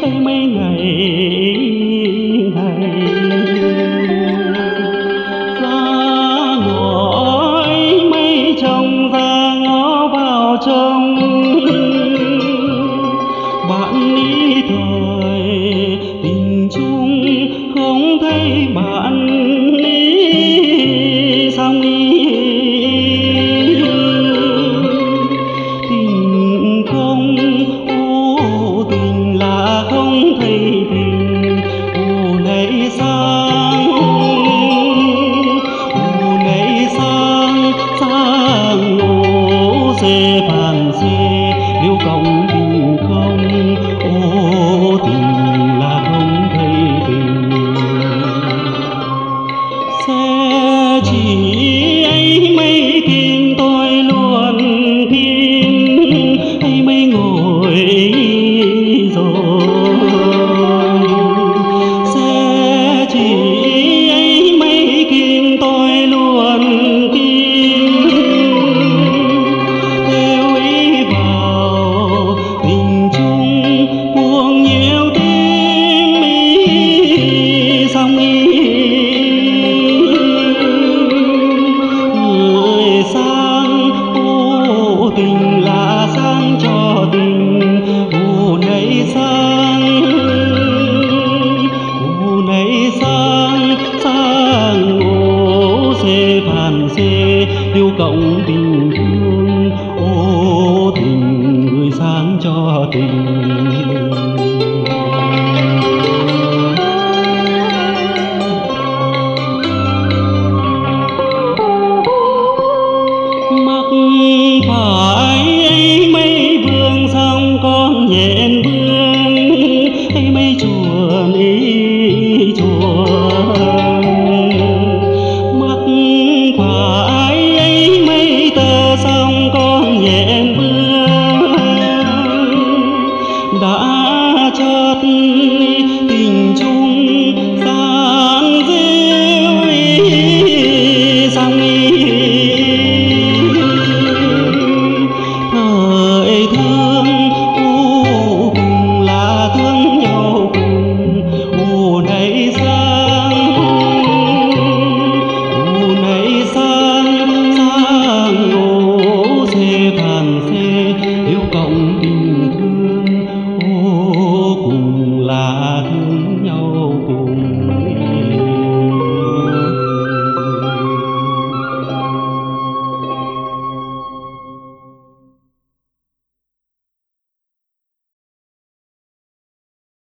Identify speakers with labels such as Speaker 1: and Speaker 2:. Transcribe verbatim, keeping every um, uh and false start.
Speaker 1: ấy mấy ngày ngày ra ngõ ấy mấy chồng ra ngõ vào trong bạn ý thời tình chung không thấy bạn ý sao nghĩ tình không ô tình là không thấy tình ô này sang ô này sang sang ô xê phàn xê liêu cộng tình không ô tình là không thấy tình sẽ chỉ ấy mấy kim tôi luôn kim ấy mấy ngồi rồi sẽ chỉ ấy mấy kim tôi luôn kim theo ý vào tình chung buông nhiều tim ý xong ý người sang ô tình là sang cho tình ô này sang ô này sang sang ô xê phàn xê liêu cộng tình thương ô tình người sang cho tình phải ấy mấy vương xong con nhện vương ấy mấy chuồn ý chuồn mắc phải ấy mấy tơ xong con nhện vương đã chót tình chung